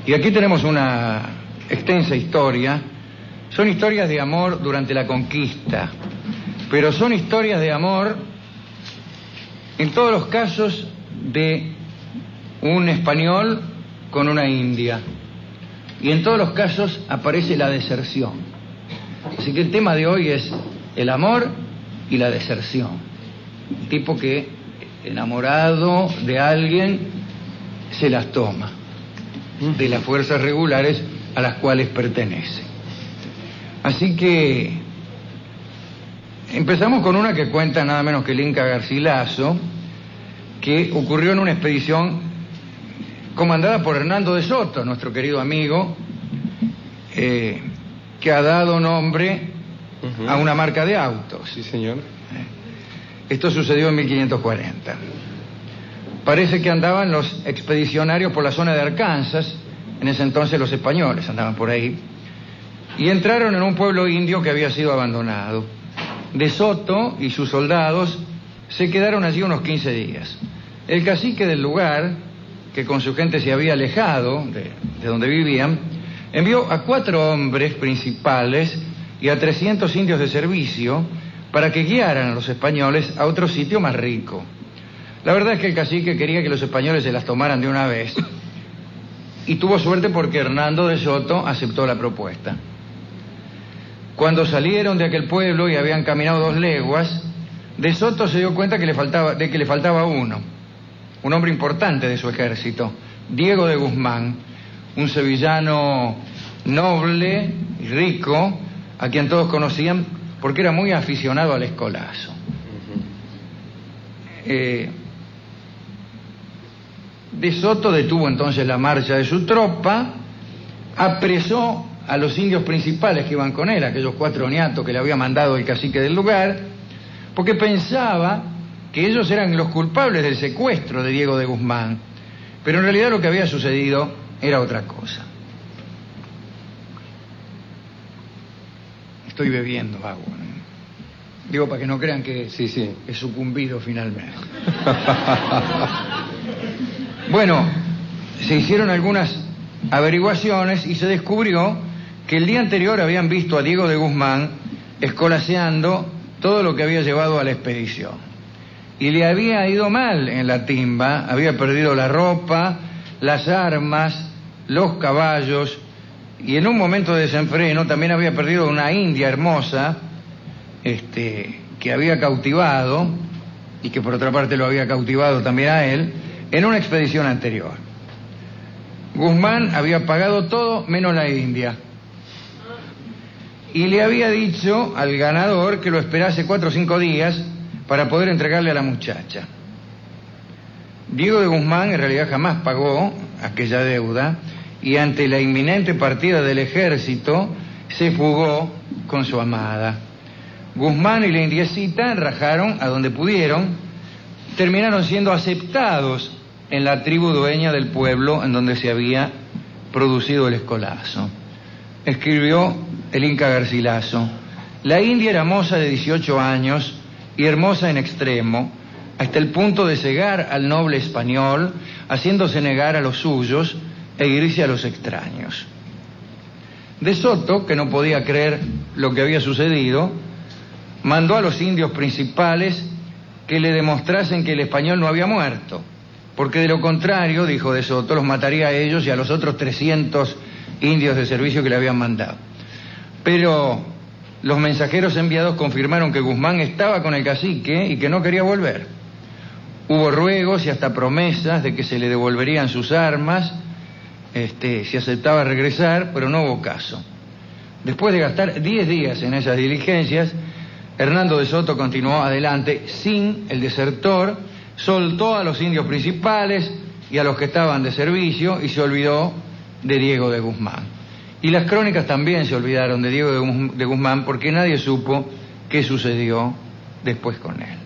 Y aquí tenemos una extensa historia. Son historias de amor durante la conquista, pero son historias de amor en todos los casos de un español con una india. Y en todos los casos aparece la deserción. Así que el tema de hoy es el amor y la deserción. Un tipo que, enamorado de alguien, se las toma de las fuerzas regulares a las cuales pertenece. Así que empezamos con una que cuenta nada menos que el Inca Garcilaso, que ocurrió en una expedición comandada por Hernando de Soto, nuestro querido amigo, que ha dado nombre a una marca de autos. Sí, señor. Esto sucedió en 1540. Parece que andaban los expedicionarios por la zona de Arkansas, en ese entonces los españoles andaban por ahí, y entraron en un pueblo indio que había sido abandonado. De Soto y sus soldados se quedaron allí unos 15 días. El cacique del lugar, que con su gente se había alejado de donde vivían, envió a 4 hombres principales y a 300 indios de servicio para que guiaran a los españoles a otro sitio más rico. La verdad es que el cacique quería que los españoles se las tomaran de una vez, y tuvo suerte porque Hernando de Soto aceptó la propuesta. Cuando salieron de aquel pueblo y habían caminado 2 leguas, de Soto se dio cuenta que le faltaba uno, un hombre importante de su ejército, Diego de Guzmán, un sevillano noble y rico, a quien todos conocían porque era muy aficionado al escolazo. De Soto detuvo entonces la marcha de su tropa, apresó a los indios principales que iban con él, aquellos 4 niatos que le había mandado el cacique del lugar, porque pensaba que ellos eran los culpables del secuestro de Diego de Guzmán, pero en realidad lo que había sucedido era otra cosa. Estoy bebiendo agua, ¿no? Digo, para que no crean que sí, he sucumbido finalmente. Bueno, se hicieron algunas averiguaciones y se descubrió que el día anterior habían visto a Diego de Guzmán escolaseando todo lo que había llevado a la expedición. Y le había ido mal en la timba, había perdido la ropa, las armas, los caballos, y en un momento de desenfreno también había perdido una india hermosa, que había cautivado, y que por otra parte lo había cautivado también a él, en una expedición anterior. Guzmán había pagado todo menos la india, y le había dicho al ganador que lo esperase 4 o 5 días para poder entregarle a la muchacha. Diego de Guzmán en realidad jamás pagó aquella deuda, y ante la inminente partida del ejército se fugó con su amada. Guzmán y la indiecita rajaron a donde pudieron, terminaron siendo aceptados en la tribu dueña del pueblo en donde se había producido el escolazo. Escribió el Inca Garcilaso: la india era moza de 18 años y hermosa en extremo, hasta el punto de cegar al noble español, haciéndose negar a los suyos e irse a los extraños. De Soto, que no podía creer lo que había sucedido, mandó a los indios principales que le demostrasen que el español no había muerto, porque de lo contrario, dijo De Soto, los mataría a ellos y a los otros 300 indios de servicio que le habían mandado. Pero los mensajeros enviados confirmaron que Guzmán estaba con el cacique y que no quería volver. Hubo ruegos y hasta promesas de que se le devolverían sus armas si aceptaba regresar, pero no hubo caso. Después de gastar 10 días en esas diligencias, Hernando de Soto continuó adelante sin el desertor, soltó a los indios principales y a los que estaban de servicio y se olvidó de Diego de Guzmán. Y las crónicas también se olvidaron de Diego de Guzmán porque nadie supo qué sucedió después con él.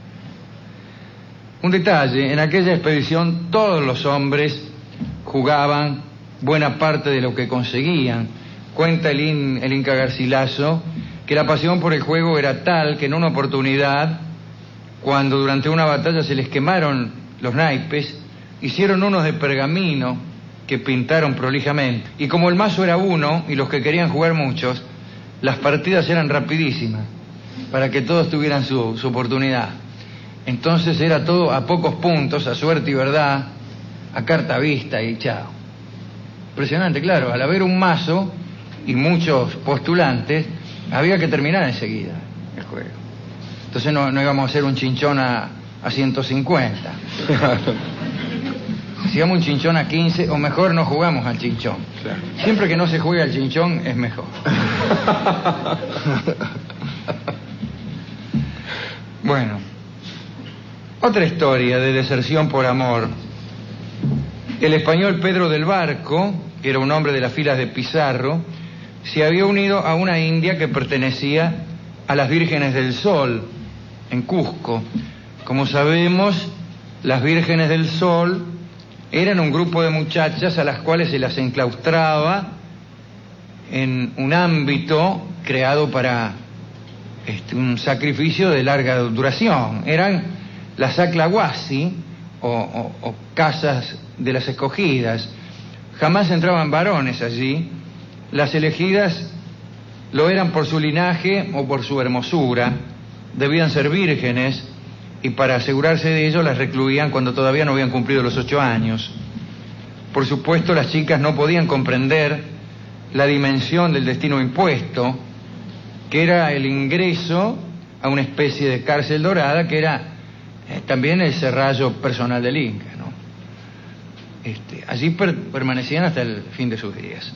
Un detalle: en aquella expedición todos los hombres jugaban buena parte de lo que conseguían. Cuenta el Inca Garcilaso que la pasión por el juego era tal que en una oportunidad, cuando durante una batalla se les quemaron los naipes, hicieron unos de pergamino que pintaron prolijamente. Y como el mazo era uno y los que querían jugar muchos, las partidas eran rapidísimas, para que todos tuvieran su oportunidad. Entonces era todo a pocos puntos, a suerte y verdad, a carta vista y chao. Impresionante, claro, al haber un mazo y muchos postulantes, había que terminar enseguida el juego. Entonces no íbamos a hacer un chinchón a 150. Hacíamos un chinchón a 15, o mejor no jugamos al chinchón. Claro. Siempre que no se juegue al chinchón es mejor. Bueno, otra historia de deserción por amor. El español Pedro del Barco, que era un hombre de las filas de Pizarro, se había unido a una india que pertenecía a las Vírgenes del Sol, en Cusco. Como sabemos, las Vírgenes del Sol eran un grupo de muchachas a las cuales se las enclaustraba en un ámbito creado para un sacrificio de larga duración. Eran las Aclahuasi, o casas de las escogidas. Jamás entraban varones allí. Las elegidas lo eran por su linaje o por su hermosura. Debían ser vírgenes, y para asegurarse de ello las recluían cuando todavía no habían cumplido los 8 años. Por supuesto, las chicas no podían comprender la dimensión del destino impuesto, que era el ingreso a una especie de cárcel dorada, que era también el serrallo personal del Inca, ¿no? Allí permanecían hasta el fin de sus días.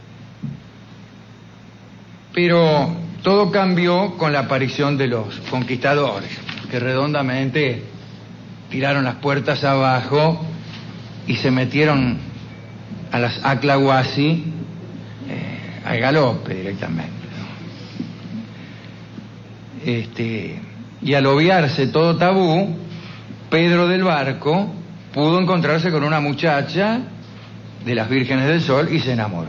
Pero todo cambió con la aparición de los conquistadores, que redondamente tiraron las puertas abajo y se metieron a las Aclahuasi al galope directamente, ¿no? Y al obviarse todo tabú, Pedro del Barco pudo encontrarse con una muchacha de las Vírgenes del Sol y se enamoró.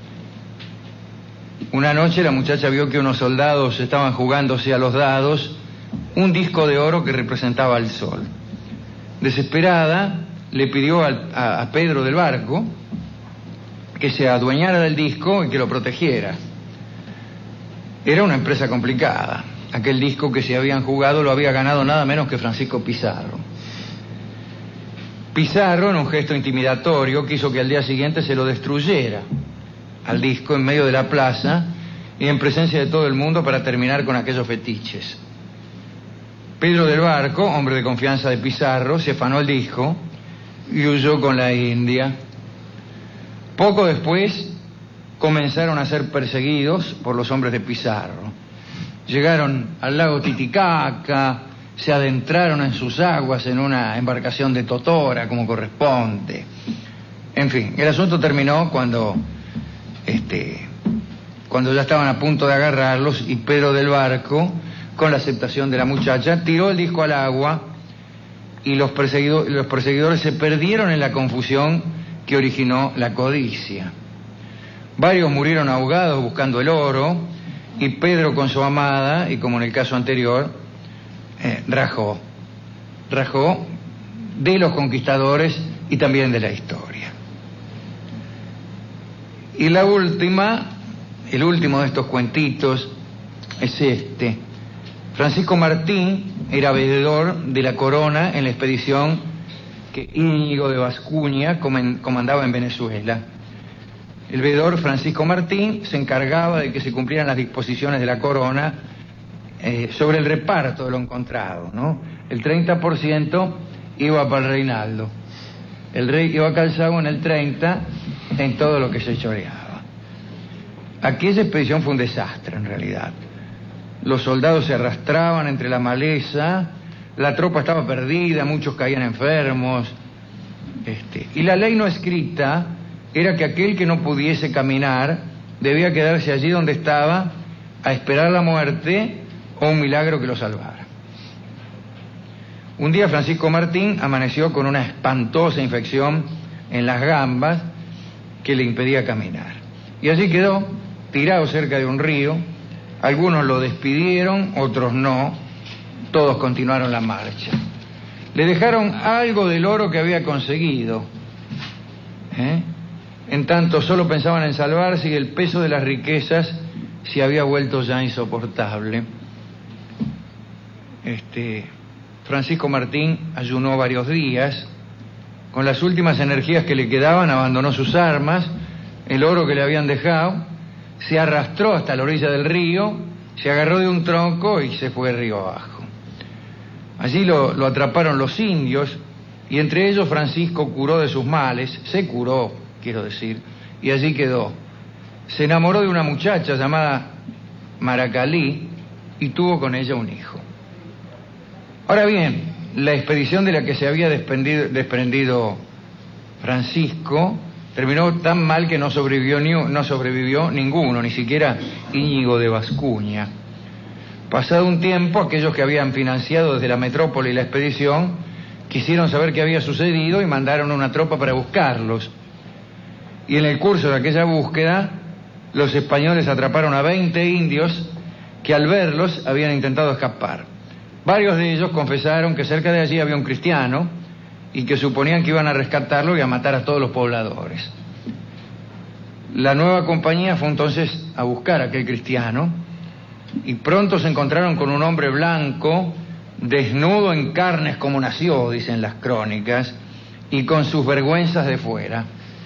Una noche la muchacha vio que unos soldados estaban jugándose a los dados un disco de oro que representaba al sol. Desesperada, le pidió a Pedro del Barco que se adueñara del disco y que lo protegiera. Era una empresa complicada. Aquel disco que se habían jugado lo había ganado nada menos que Francisco Pizarro. Pizarro, en un gesto intimidatorio, quiso que al día siguiente se lo destruyera al disco en medio de la plaza y en presencia de todo el mundo para terminar con aquellos fetiches. Pedro del Barco, hombre de confianza de Pizarro, se afanó el disco y huyó con la india. Poco después comenzaron a ser perseguidos por los hombres de Pizarro. Llegaron al lago Titicaca, se adentraron en sus aguas en una embarcación de totora, como corresponde. En fin, el asunto terminó cuando ya estaban a punto de agarrarlos, y Pedro del Barco, con la aceptación de la muchacha, tiró el disco al agua, y los perseguidores se perdieron en la confusión que originó la codicia. Varios murieron ahogados buscando el oro, y Pedro, con su amada, y como en el caso anterior, rajó de los conquistadores y también de la historia. Y el último de estos cuentitos es este. Francisco Martín era veedor de la corona en la expedición que Íñigo de Bascuña comandaba en Venezuela. El veedor Francisco Martín se encargaba de que se cumplieran las disposiciones de la corona sobre el reparto de lo encontrado, ¿no? El 30% iba para el reinaldo. El rey iba calzado en el 30% en todo lo que se choreaba. Aquella expedición fue un desastre, en realidad. Los soldados se arrastraban entre la maleza, la tropa estaba perdida, muchos caían enfermos, y la ley no escrita era que aquel que no pudiese caminar debía quedarse allí donde estaba a esperar la muerte o un milagro que lo salvara. Un día Francisco Martín amaneció con una espantosa infección en las gambas que le impedía caminar. Y allí quedó, tirado cerca de un río. Algunos lo despidieron, otros no. Todos continuaron la marcha. Le dejaron algo del oro que había conseguido, En tanto, solo pensaban en salvarse y el peso de las riquezas se había vuelto ya insoportable. Francisco Martín ayunó varios días. Con las últimas energías que le quedaban, abandonó sus armas, el oro que le habían dejado, se arrastró hasta la orilla del río, se agarró de un tronco y se fue río abajo. Allí lo atraparon los indios y entre ellos Francisco curó de sus males, se curó, quiero decir, y allí quedó. Se enamoró de una muchacha llamada Maracalí y tuvo con ella un hijo. Ahora bien, la expedición de la que se había desprendido Francisco terminó tan mal que no sobrevivió ninguno, ni siquiera Íñigo de Bascuña. Pasado un tiempo, aquellos que habían financiado desde la metrópoli la expedición quisieron saber qué había sucedido y mandaron una tropa para buscarlos. Y en el curso de aquella búsqueda, los españoles atraparon a 20 indios que al verlos habían intentado escapar. Varios de ellos confesaron que cerca de allí había un cristiano y que suponían que iban a rescatarlo y a matar a todos los pobladores. La nueva compañía fue entonces a buscar a aquel cristiano y pronto se encontraron con un hombre blanco, desnudo en carnes como nació, dicen las crónicas, y con sus vergüenzas de fuera.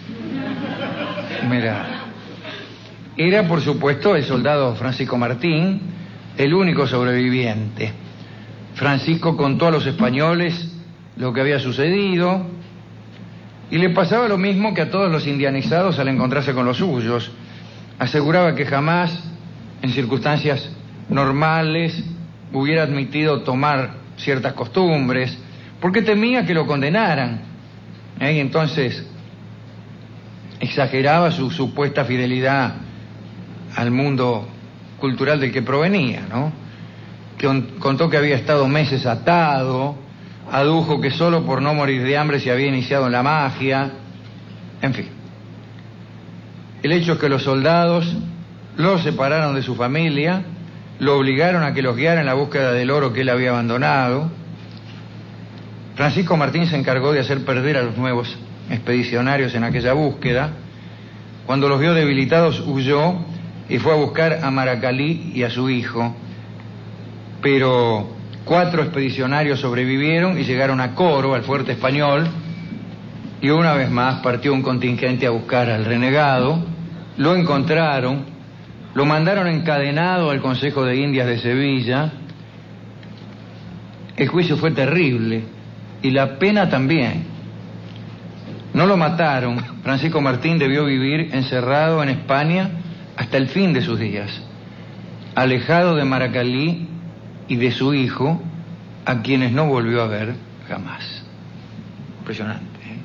Mirá. Era, por supuesto, el soldado Francisco Martín, el único sobreviviente. Francisco contó a los españoles lo que había sucedido y le pasaba lo mismo que a todos los indianizados al encontrarse con los suyos. Aseguraba que jamás, en circunstancias normales, hubiera admitido tomar ciertas costumbres, porque temía que lo condenaran. Y entonces exageraba su supuesta fidelidad al mundo cultural del que provenía, ¿no? Contó que había estado meses atado, adujo que solo por no morir de hambre se había iniciado en la magia, en fin. El hecho es que los soldados lo separaron de su familia, lo obligaron a que los guiara en la búsqueda del oro que él había abandonado. Francisco Martín se encargó de hacer perder a los nuevos expedicionarios en aquella búsqueda. Cuando los vio debilitados, huyó y fue a buscar a Maracalí y a su hijo. Pero 4 expedicionarios sobrevivieron y llegaron a Coro, al fuerte español, y una vez más partió un contingente a buscar al renegado. Lo encontraron, lo mandaron encadenado al Consejo de Indias de Sevilla. El juicio fue terrible y la pena también. No lo mataron. Francisco Martín debió vivir encerrado en España hasta el fin de sus días, alejado de Maracalí y de su hijo, a quienes no volvió a ver jamás. Impresionante, ¿eh?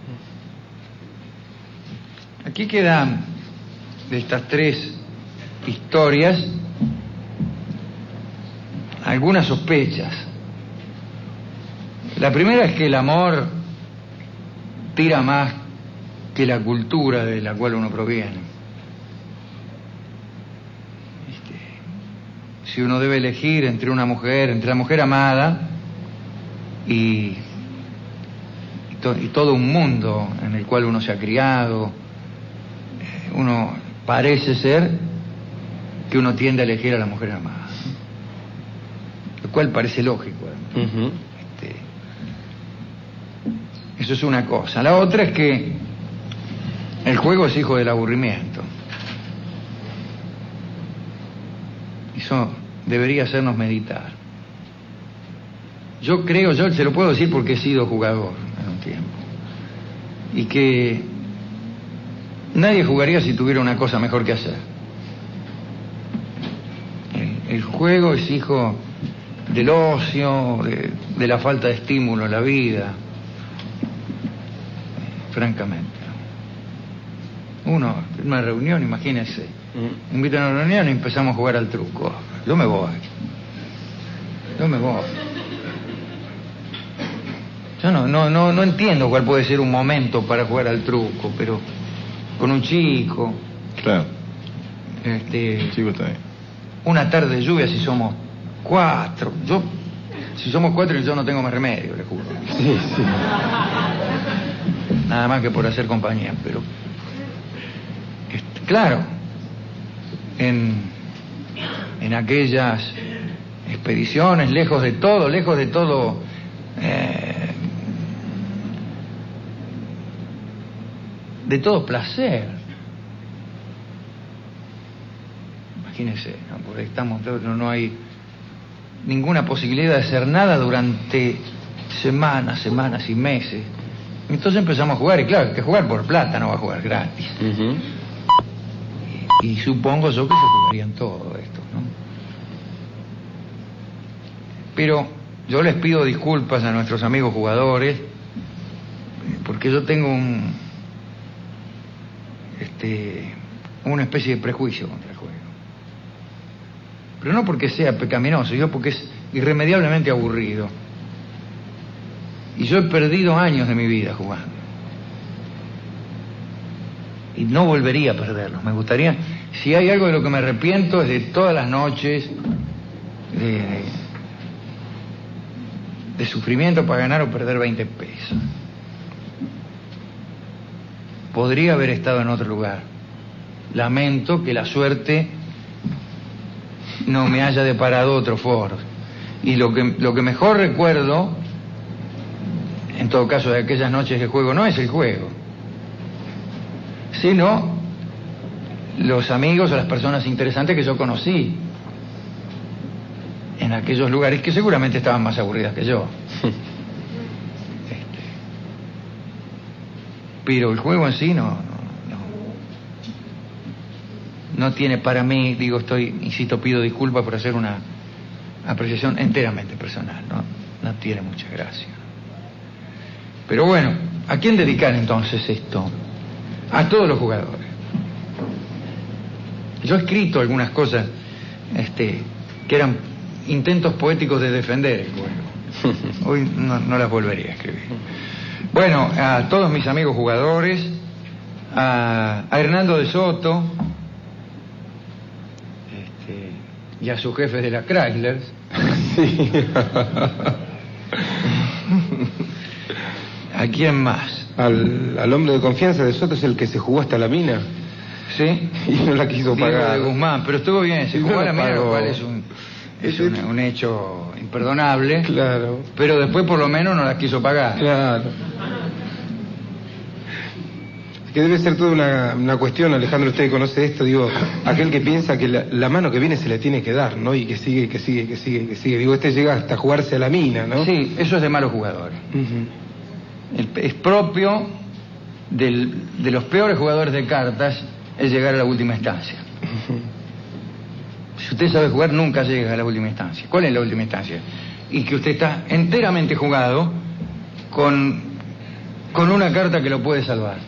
Aquí quedan de estas 3 historias algunas sospechas. La primera es que el amor tira más que la cultura de la cual uno proviene. Si uno debe elegir entre una mujer, entre la mujer amada y todo un mundo en el cual uno se ha criado, uno parece ser que uno tiende a elegir a la mujer amada, lo cual parece lógico. Uh-huh. Eso es una cosa. La otra es que el juego es hijo del aburrimiento. Eso debería hacernos meditar. Yo se lo puedo decir porque he sido jugador en un tiempo, y que nadie jugaría si tuviera una cosa mejor que hacer. El juego es hijo del ocio, de la falta de estímulo en la vida, francamente. Uno, en una reunión, imagínense, invitan a una reunión y empezamos a jugar al truco. Yo me voy. Yo no entiendo cuál puede ser un momento para jugar al truco, pero con un chico. Claro. Chico está bien. Una tarde de lluvia, si somos 4. Si somos 4, yo no tengo más remedio, le juro. Sí. Nada más que por hacer compañía, pero claro, en aquellas expediciones, lejos de todo, de todo placer. Imagínense, ¿no? Porque no hay ninguna posibilidad de hacer nada durante semanas y meses. Entonces empezamos a jugar, y claro, que jugar por plata, no va a jugar gratis. Uh-huh. Y supongo yo que se jugarían todo esto, ¿no? Pero yo les pido disculpas a nuestros amigos jugadores, porque yo tengo una especie de prejuicio contra el juego. Pero no porque sea pecaminoso, yo porque es irremediablemente aburrido. Y yo he perdido años de mi vida jugando. Y no volvería a perderlos. Me gustaría, si hay algo de lo que me arrepiento, es de todas las noches de sufrimiento para ganar o perder 20 pesos. Podría haber estado en otro lugar. Lamento que la suerte no me haya deparado otro foro. Y lo que mejor recuerdo, en todo caso, de aquellas noches de juego, no es el juego, sino los amigos o las personas interesantes que yo conocí en aquellos lugares que seguramente estaban más aburridas que yo. Pero el juego en sí no tiene para mí, insisto, pido disculpas por hacer una apreciación enteramente personal, no tiene mucha gracia. Pero bueno, ¿a quién dedicar entonces esto? A todos los jugadores. Yo he escrito algunas cosas que eran intentos poéticos de defender el juego. Hoy no las volvería a escribir. Bueno, a todos mis amigos jugadores, a Hernando de Soto, y a sus jefes de la Chrysler. Sí. ¿A quién más? Al hombre de confianza de Soto, es el que se jugó hasta la mina. Sí. Y no la quiso pagar. De Guzmán, pero estuvo bien, se jugó a la mina, lo cual es un hecho imperdonable. Claro. Pero después por lo menos no la quiso pagar. Claro. Que debe ser toda una cuestión, Alejandro, usted conoce esto, aquel que piensa que la mano que viene se le tiene que dar, ¿no? Y que sigue. Llega hasta jugarse a la mina, ¿no? Sí, eso es de malos jugadores. Uh-huh. Es propio de los peores jugadores de cartas es llegar a la última instancia. Uh-huh. Si usted sabe jugar, nunca llega a la última instancia. ¿Cuál es la última instancia? Y que usted está enteramente jugado con una carta que lo puede salvar.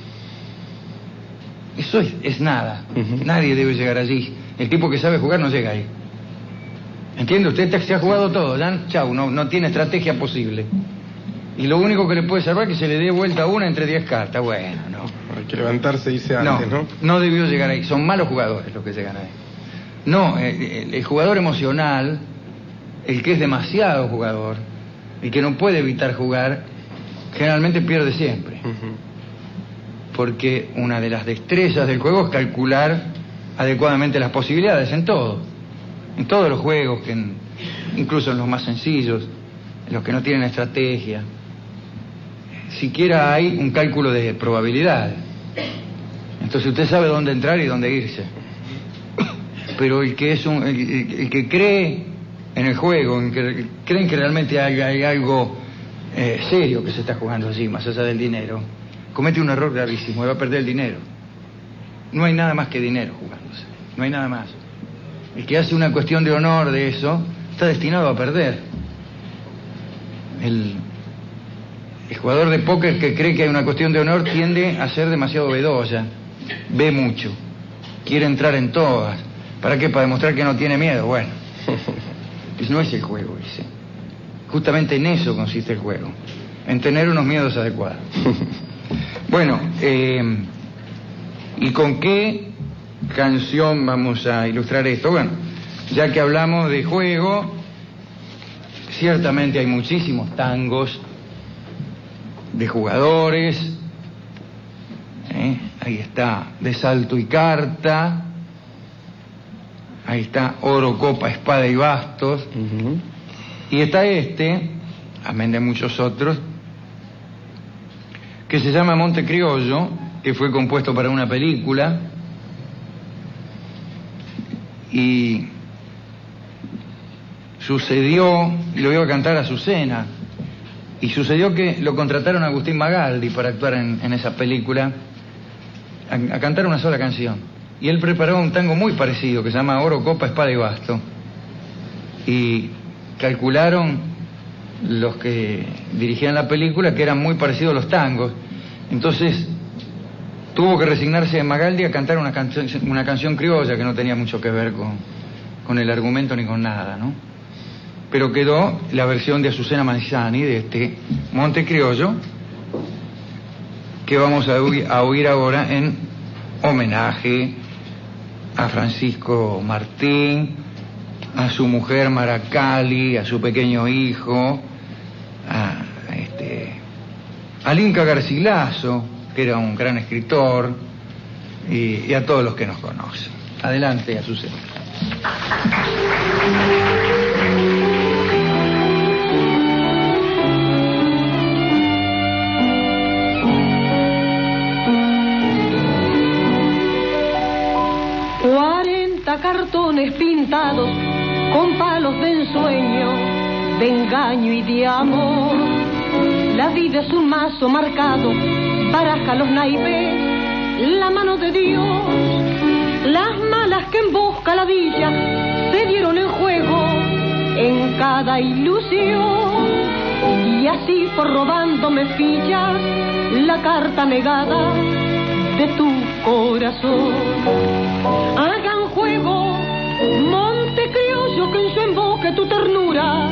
Eso es nada. Uh-huh. Nadie debe llegar allí. El tipo que sabe jugar no llega ahí. ¿Entiende? Usted se ha jugado todo, ya, chau, no tiene estrategia posible. Y lo único que le puede salvar es que se le dé vuelta una entre 10 cartas. Bueno, no. Hay que levantarse y irse antes, ¿no? No debió llegar ahí. Son malos jugadores los que llegan ahí. No, el jugador emocional, el que es demasiado jugador, el que no puede evitar jugar, generalmente pierde siempre. Uh-huh. Porque una de las destrezas del juego es calcular adecuadamente las posibilidades en todos los juegos, incluso en los más sencillos, en los que no tienen estrategia. Siquiera hay un cálculo de probabilidades. Entonces usted sabe dónde entrar y dónde irse. Pero el que cree en el juego, creen que realmente hay algo serio que se está jugando allí, más allá del dinero, comete un error gravísimo y va a perder el dinero. No hay nada más que dinero jugándose, no hay nada más. El que hace una cuestión de honor de eso está destinado a perder. El jugador de póker que cree que hay una cuestión de honor tiende a ser demasiado bedoya, ve mucho, quiere entrar en todas. ¿Para qué? Para demostrar que no tiene miedo. Bueno, pues no es el juego ese. Justamente en eso consiste el juego, en tener unos miedos adecuados. Bueno, ¿y con qué canción vamos a ilustrar esto? Bueno, ya que hablamos de juego, ciertamente hay muchísimos tangos de jugadores, ahí está De Salto y Carta, ahí está Oro, Copa, Espada y Bastos, y está amén de muchos otros, que se llama Monte Criollo, que fue compuesto para una película, y sucedió, y lo iba a cantar Azucena, y sucedió que lo contrataron a Agustín Magaldi para actuar en esa película, a cantar una sola canción. Y él preparó un tango muy parecido, que se llama Oro, Copa, Espada y Basto. Y calcularon los que dirigían la película que eran muy parecidos los tangos. Entonces tuvo que resignarse Magaldi a cantar una canción criolla que no tenía mucho que ver con el argumento ni con nada, ¿no? Pero quedó la versión de Azucena Maizani de este Monte Criollo, que vamos a oír ahora en homenaje a Francisco Martín, a su mujer Maracali, a su pequeño hijo, al Inca Garcilaso, que era un gran escritor, y a todos los que nos conocen. Adelante, Azucena. Cartones pintados con palos de ensueño, de engaño y de amor. La vida es un mazo marcado, baraja los naipes, la mano de Dios. Las malas que embosca la villa se dieron en juego en cada ilusión. Y así fue robándome fichas la carta negada de tu corazón. Hagan juego, Monte Criollo, que en su emboque tu ternura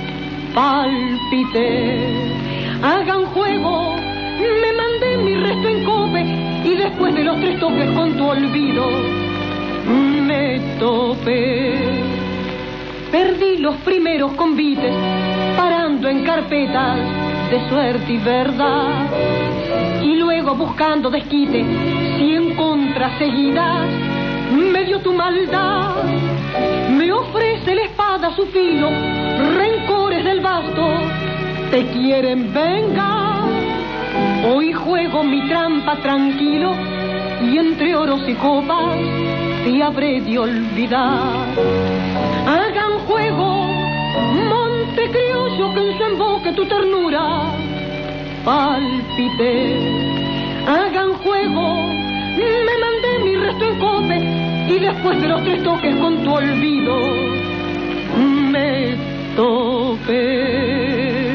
palpite. Hagan juego, me mandé mi resto en cope y después de los 3 toques con tu olvido me topé. Perdí los primeros convites parando en carpetas de suerte y verdad, y luego buscando desquite 100 contras seguidas me dio tu maldad. Me ofrece la espada su filo, rencores del basto te quieren vengar. Hoy juego mi trampa tranquilo y entre oros y copas te habré de olvidar. Hagan juego, Monte Criollo, que en su emboque tu ternura palpite. Hagan juego, me mandé mi resto en cope y después de los 3 toques con tu olvido me topé.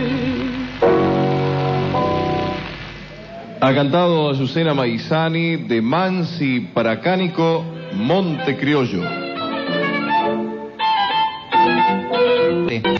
Ha cantado Azucena Maizani de Mansi Paracánico, Monte Criollo.